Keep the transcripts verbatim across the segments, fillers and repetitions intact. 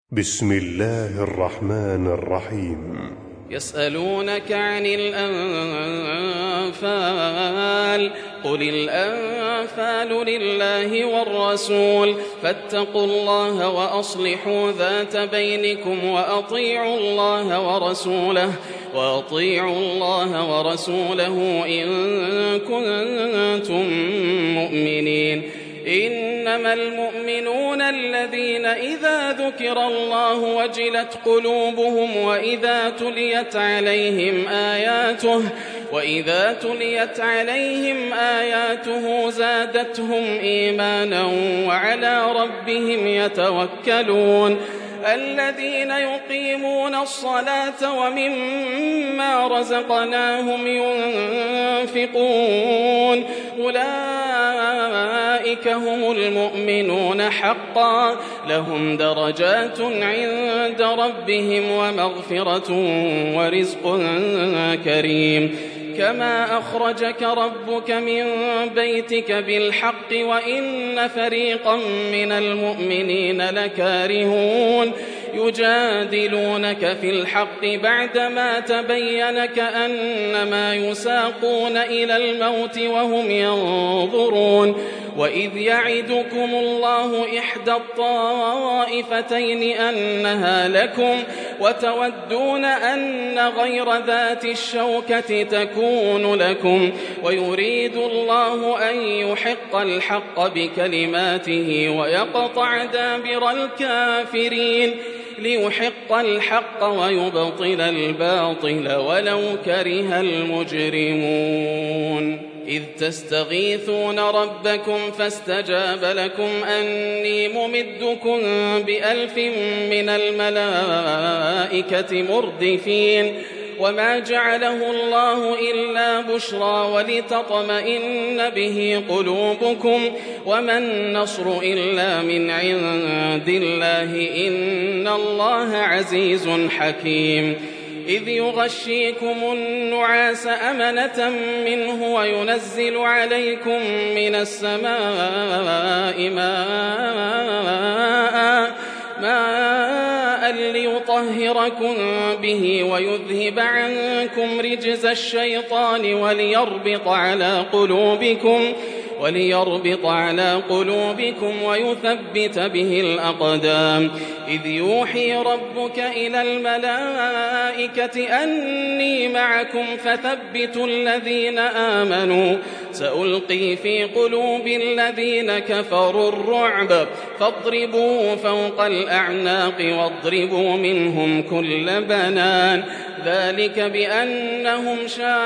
بسم الله الرحمن الرحيم. يسألونك عن الأنفال قل الأنفال لله والرسول فاتقوا الله وأصلحوا ذات بينكم وأطيعوا الله ورسوله وأطيعوا الله ورسوله إن كنتم مؤمنين. إنما المؤمنون الذين إذا ذكر الله وجلت قلوبهم وإذا تليت عليهم آياته وإذا تليت عليهم آياته زادتهم إيمانا وعلى ربهم يتوكلون. الذين يقيمون الصلاة ومما رزقناهم ينفقون أولئك هم المؤمنون حقا لهم درجات عند ربهم ومغفرة ورزق كريم. كما أخرجك ربك من بيتك بالحق وإن فريقا من المؤمنين لكارهون يجادلونك في الحق بعدما تبين كأنما يساقون إلى الموت وهم ينظرون. وإذ يعدكم الله إحدى الطائفتين أنها لكم وتودون أن غير ذات الشوكة تكون لكم ويريد الله أن يحق الحق بكلماته ويقطع دابر الكافرين ليحق الحق ويبطل الباطل ولو كره المجرمون. إذ تستغيثون ربكم فاستجاب لكم أني ممدكم بألف من الملائكة مردفين. وما جعله الله إلا بشرى ولتطمئن به قلوبكم وما النصر إلا من عند الله إن الله عزيز حكيم. إذ يغشيكم النعاس أمنة منه وينزل عليكم من السماء ماء ماء ليطهركم به ويذهب عنكم رجز الشيطان وليربط على قلوبكم وليربط على قلوبكم ويثبت به الأقدام. إذ يوحي ربك إلى الملائكة أني معكم فثبتوا الذين آمنوا سألقي في قلوب الذين كفروا الرعب فاضربوا فوق الأعناق واضربوا منهم كل بنان. ذلك بأنهم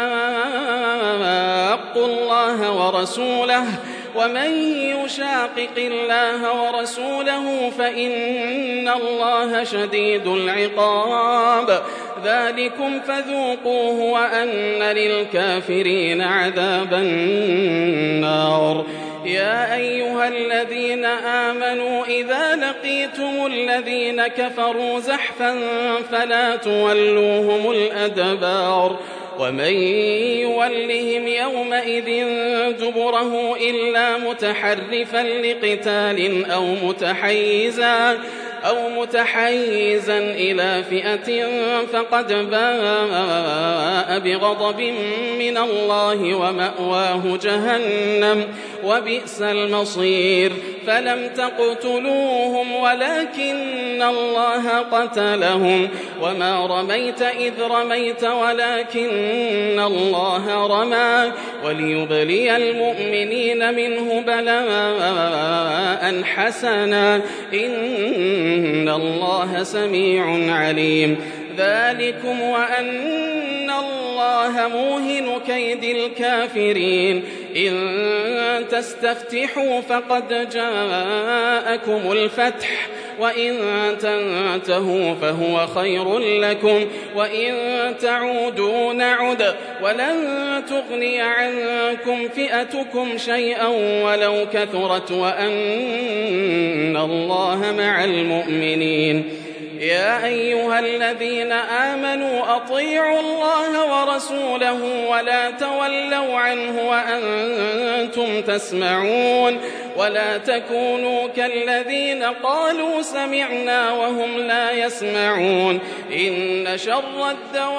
شاقوا الله ورسوله ومن يشاقق الله ورسوله فإن الله شديد العقاب. ذلكم فذوقوه وأن للكافرين عذاب النار. يا أيها الذين آمنوا إذا لقيتم الذين كفروا زحفا فلا تولوهم الأدبار ومن يولهم يومئذ دبره إلا متحرفا لقتال أو متحيزا أو متحيزا إلى فئة فقد باء بغضب من الله ومأواه جهنم وبئس المصير. فلم تقتلوهم ولكن الله قتلهم وما رميت إذ رميت ولكن الله رمى وليبلي المؤمنين منه بلاء حسنا إن الله سميع عليم. ذلكم وأن الله موهن كيد الكافرين. إن تستفتحوا فقد جاءكم الفتح وإن تنتهوا فهو خير لكم وإن تعودوا نعد ولن تغني عنكم فئتكم شيئا ولو كثرت وأن الله مع المؤمنين. يا أيها الذين آمنوا أطيعوا الله ورسوله ولا تولوا عنه وأنتم تسمعون ولا تكونوا كالذين قالوا سمعنا وهم لا يسمعون إن شر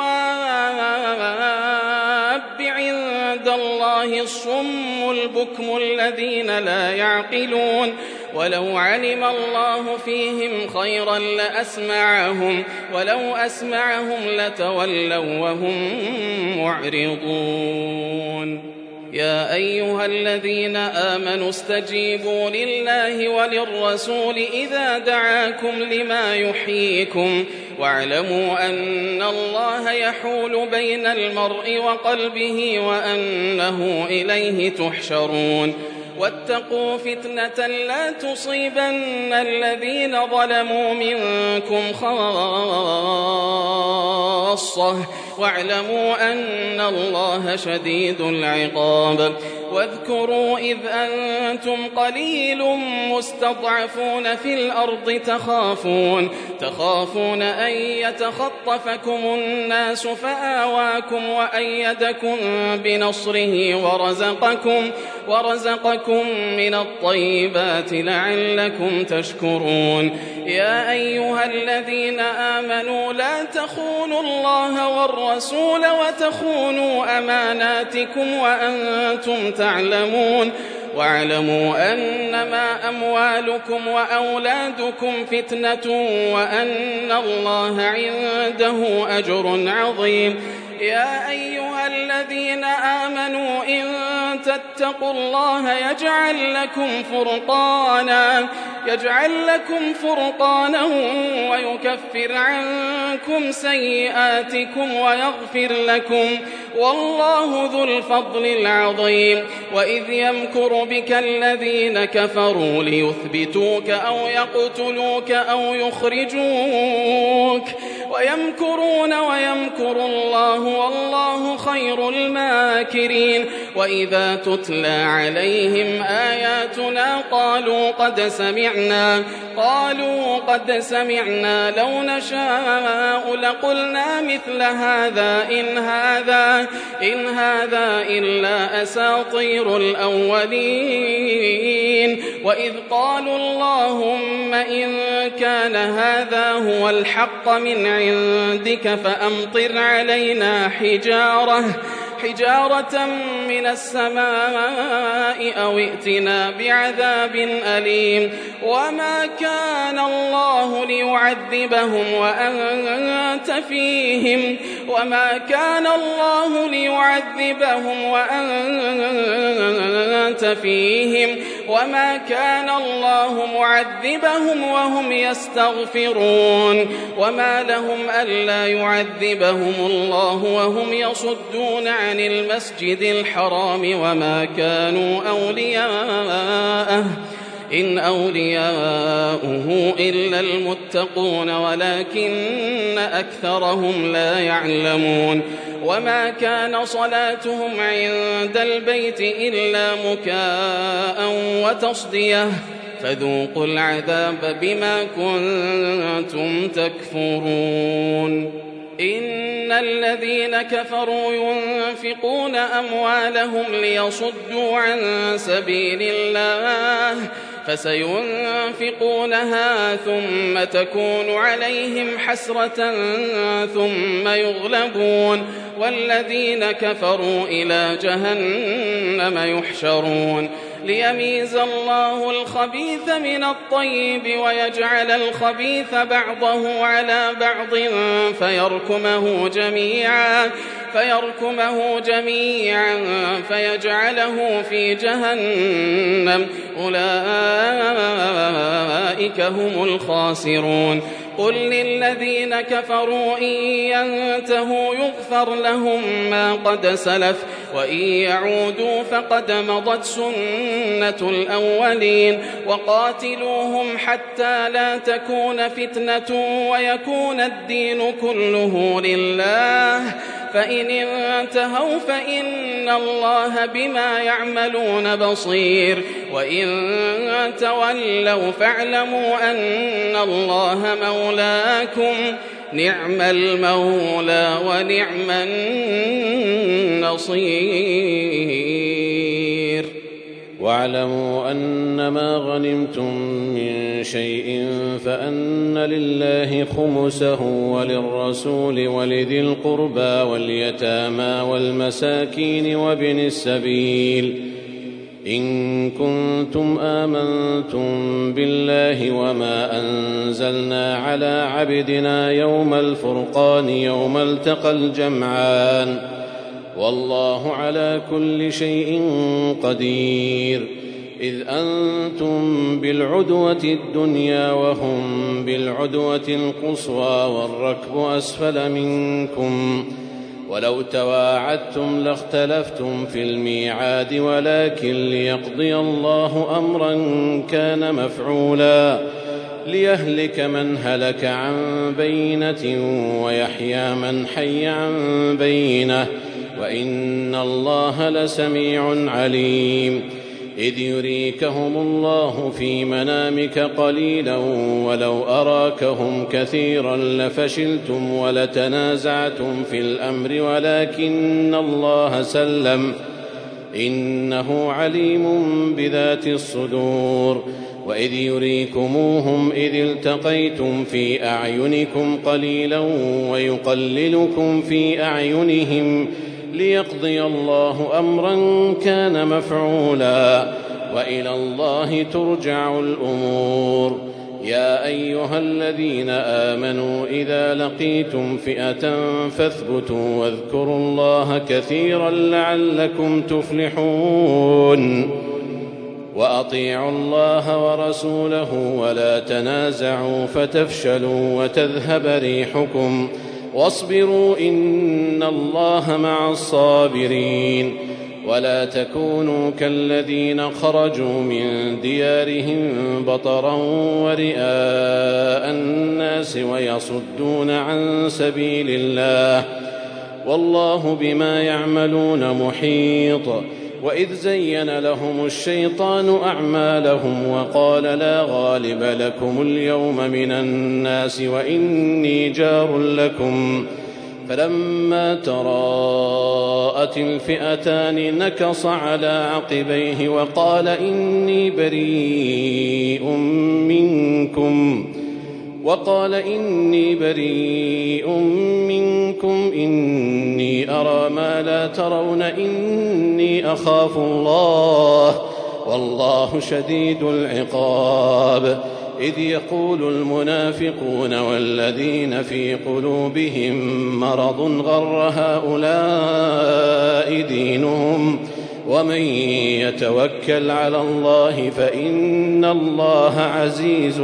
الدواب عند الله الصم البكم الذين لا يعقلون ولو علم الله فيهم خيرا لأسمعهم ولو أسمعهم لتولوا وهم معرضون يا أيها الذين آمنوا استجيبوا لله وللرسول إذا دعاكم لما يحييكم واعلموا أن الله يحول بين المرء وقلبه وأنه إليه تحشرون واتقوا فتنة لا تصيبن الذين ظلموا منكم خاصة واعلموا أن الله شديد العقاب واذكروا إذ أنتم قليل مستضعفون في الأرض تخافون تخافون أن يتخطفكم الناس فآواكم وأيدكم بنصره ورزقكم ورزقكم من الطيبات لعلكم تشكرون يا أيها الذين آمنوا لا تخونوا الله والرسول وتخونوا أماناتكم وأنتم تعلمون واعلموا أنما أموالكم وأولادكم فتنة وأن الله عنده أجر عظيم يا أيها الذين آمنوا إن تتقوا الله يجعل لكم فرقانا يجعل لكم فرقانا ويكفر عنكم سيئاتكم ويغفر لكم والله ذو الفضل العظيم وإذ يمكر بك الذين كفروا ليثبتوك أو يقتلوك أو يخرجوك ويمكرون ويمكر الله والله خير الماكرين وإذا تتلى عليهم آياتنا قالوا قد سمعنا قالوا قد سمعنا لو نشاء لقلنا مثل هذا إن هذا إن هذا إلا أساطير الأولين وإذ قالوا اللهم إن كان هذا هو الحق من عندك فأمطر علينا حجارة حجارة من السماء أو ائتنا بعذاب أليم وما كان الله ليعذبهم وأنت فيهم وما كان الله ليعذبهم وأنت فيهم وما كان الله معذبهم وهم يستغفرون وما لهم ألا يعذبهم الله وهم يصدون عن المسجد الحرام وما كانوا أولياءه إن أولياؤه إلا المتقون ولكن أكثرهم لا يعلمون وما كان صلاتهم عند البيت إلا مكاء وتصدية فذوقوا العذاب بما كنتم تكفرون إن الذين كفروا ينفقون أموالهم ليصدوا عن سبيل الله فسينفقونها ثم تكون عليهم حسرة ثم يغلبون والذين كفروا إلى جهنم يحشرون ليميز الله الخبيث من الطيب ويجعل الخبيث بعضه على بعض فيركمه جميعا فيركمه جميعا فيجعله في جهنم أولئك هم الخاسرون قل للذين كفروا إن ينتهوا يغفر لهم ما قد سلف وإن يعودوا فقد مضت سنة الأولين وقاتلوهم حتى لا تكون فتنة ويكون الدين كله لله فإن انتهوا فإن الله بما يعملون بصير وإن تولوا فاعلموا أن الله مولاكم نعم المولى ونعم النصير. واعلموا أنما غنمتم من شيء فأن لله خمسه وللرسول ولذي القربى واليتامى والمساكين وابن السبيل إن كنتم آمنتم بالله وما أنزلنا على عبدنا يوم الفرقان يوم التقى الجمعان والله على كل شيء قدير. إذ أنتم بالعدوة الدنيا وهم بالعدوة القصوى والركب أسفل منكم ولو تواعدتم لاختلفتم في الميعاد ولكن ليقضي الله أمرا كان مفعولا ليهلك من هلك عن بينة ويحيى من حي عن بينة وإن الله لسميع عليم. إذ يريكهم الله في منامك قليلا ولو أراكهم كثيرا لفشلتم ولتنازعتم في الأمر ولكن الله سلم إنه عليم بذات الصدور. وإذ يريكموهم إذ التقيتم في أعينكم قليلا ويقللكم في أعينهم ليقضي الله أمرا كان مفعولا وإلى الله ترجع الأمور. يا أيها الذين آمنوا إذا لقيتم فئة فاثبتوا واذكروا الله كثيرا لعلكم تفلحون. وأطيعوا الله ورسوله ولا تنازعوا فتفشلوا وتذهب ريحكم واصبروا إن الله مع الصابرين. ولا تكونوا كالذين خرجوا من ديارهم بطرا ورئاء الناس ويصدون عن سبيل الله والله بما يعملون محيط. وإذ زين لهم الشيطان أعمالهم وقال لا غالب لكم اليوم من الناس وإني جار لكم فلما تراءت الفئتان نكص على عقبيه وقال إني بريء منكم وقال إني بريء منكم إني أرى ما لا ترون إني أخاف الله والله شديد العقاب. إذ يقول المنافقون والذين في قلوبهم مرض غر هؤلاء دينهم ومن يتوكل على الله فإن الله عزيز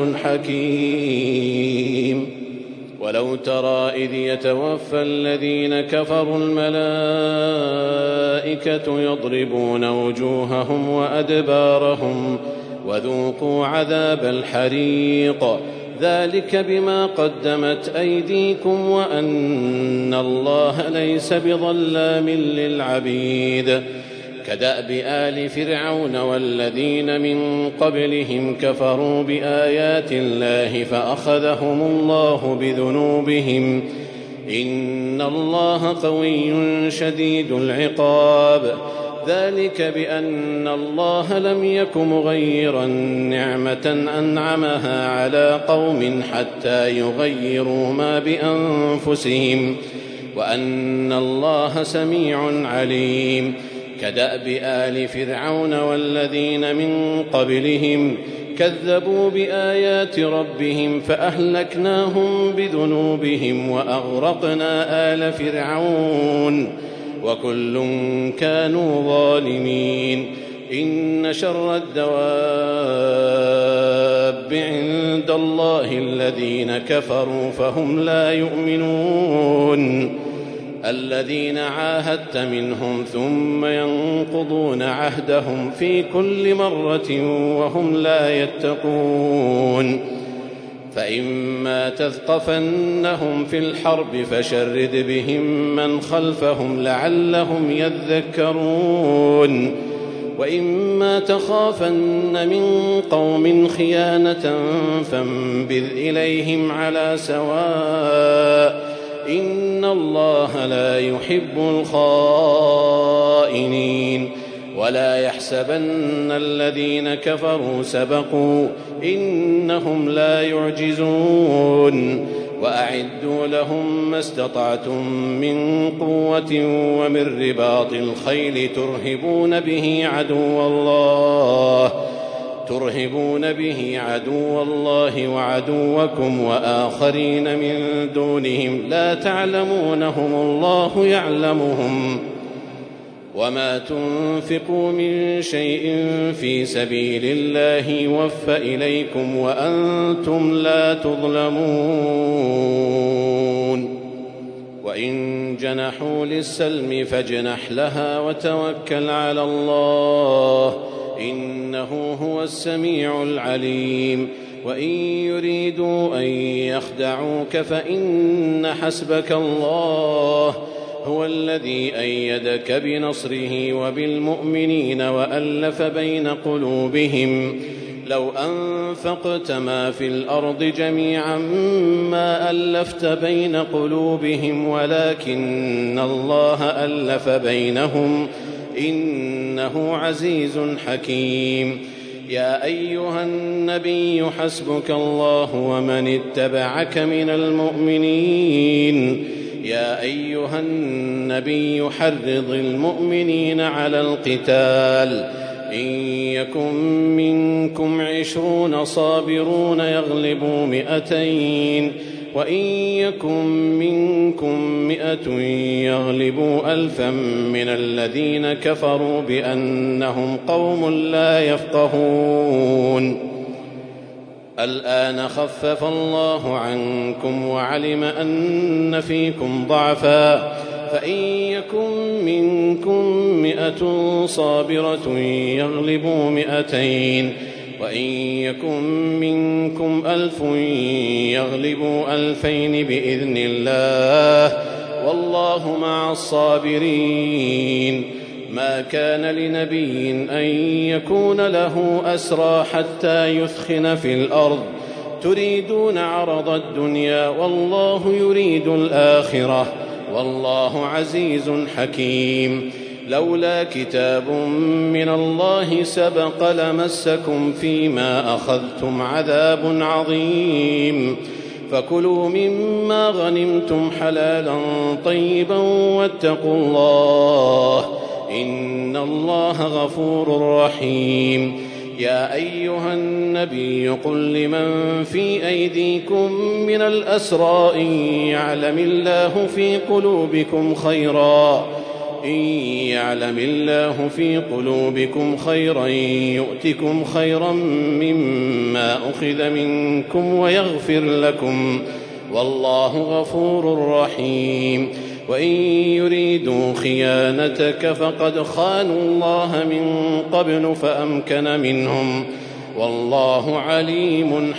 حكيم. ولو ترى إذ يتوفى الذين كفروا الملائكة يضربون وجوههم وأدبارهم وذوقوا عذاب الحريق ذلك بما قدمت أيديكم وأن الله ليس بظلام للعبيد. كدأب آل فرعون والذين من قبلهم كفروا بآيات الله فأخذهم الله بذنوبهم إن الله قوي شديد العقاب. ذلك بأن الله لم يك مغيرا نعمة أنعمها على قوم حتى يغيروا ما بأنفسهم وأن الله سميع عليم. كدأب آل فرعون والذين من قبلهم كذبوا بآيات ربهم فأهلكناهم بذنوبهم وأغرقنا آل فرعون وكل كانوا ظالمين. إن شر الدواب عند الله الذين كفروا فهم لا يؤمنون الذين عاهدت منهم ثم ينقضون عهدهم في كل مرة وهم لا يتقون. فإما تثقفنهم في الحرب فشرد بهم من خلفهم لعلهم يذكرون وإما تخافن من قوم خيانة فانبذ إليهم على سواء إن الله لا يحب الخائنين ولا يحسبن الذين كفروا سبقوا إنهم لا يعجزون وأعدوا لهم ما استطعتم من قوة ومن رباط الخيل ترهبون به عدو الله ترهبون به عدو الله وعدوكم وآخرين من دونهم لا تعلمونهم الله يعلمهم وما تنفقوا من شيء في سبيل الله يوفى إليكم وأنتم لا تظلمون وإن جنحوا للسلم فاجنح لها وتوكل على الله إنه هو السميع العليم وإن يريدوا أن يخدعوك فإن حسبك الله هو الذي أيدك بنصره وبالمؤمنين وألف بين قلوبهم لو أنفقت ما في الأرض جميعا ما ألفت بين قلوبهم ولكن الله ألف بينهم إنه عزيز حكيم يا أيها النبي حسبك الله ومن اتبعك من المؤمنين يا أيها النبي حرض المؤمنين على القتال إن يكن منكم عشرون صابرون يغلبوا مئتين وإن يكن منكم مئة يغلبوا ألفا من الذين كفروا بأنهم قوم لا يفقهون الآن خفف الله عنكم وعلم أن فيكم ضعفا فإن يكن منكم مئة صابرة يغلبوا مئتين وإن يكن منكم ألف يغلبوا ألفين بإذن الله والله مع الصابرين ما كان لنبي أن يكون له أسرى حتى يثخن في الأرض تريدون عرض الدنيا والله يريد الآخرة والله عزيز حكيم لولا كتاب من الله سبق لمسكم فيما أخذتم عذاب عظيم فكلوا مما غنمتم حلالا طيبا واتقوا الله إن الله غفور رحيم يا أيها النبي قل لمن في أيديكم من الأسرى إن يعلم الله في قلوبكم خيرا إن يعلم الله في قلوبكم خيرا يؤتكم خيرا مما أخذ منكم ويغفر لكم والله غفور رحيم وإن يريدوا خيانتك فقد خانوا الله من قبل فأمكن منهم والله عليم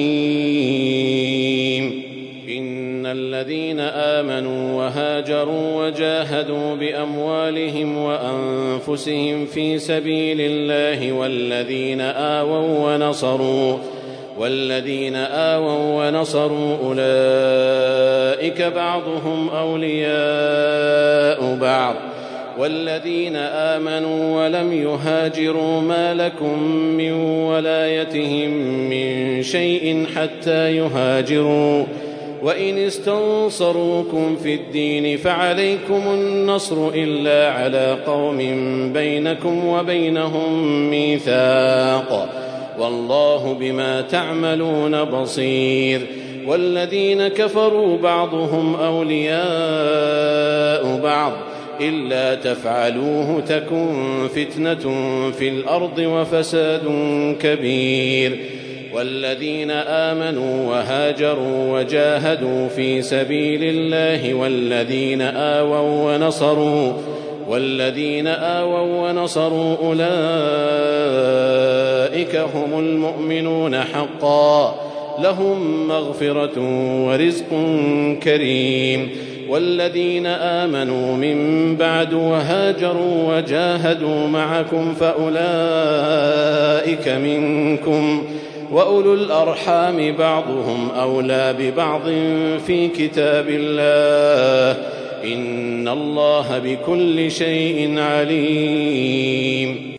حكيم إن الذين آمنوا وهاجروا وجاهدوا بأموالهم وأنفسهم في سبيل الله والذين آووا ونصروا والذين آووا ونصروا أولئك بعضهم أولياء بعض والذين آمنوا ولم يهاجروا ما لكم من ولايتهم من شيء حتى يهاجروا وإن استنصروكم في الدين فعليكم النصر إلا على قوم بينكم وبينهم ميثاق والله بما تعملون بصير والذين كفروا بعضهم أولياء بعض إلا تفعلوه تكن فتنة في الأرض وفساد كبير والذين آمنوا وهاجروا وجاهدوا في سبيل الله والذين آووا ونصروا والذين آووا ونصروا أولئك هم المؤمنون حقا لهم مغفرة ورزق كريم. والذين آمنوا من بعد وهاجروا وجاهدوا معكم فأولئك منكم، وأولو الأرحام بعضهم أولى ببعض في كتاب الله، إن الله بكل شيء عليم.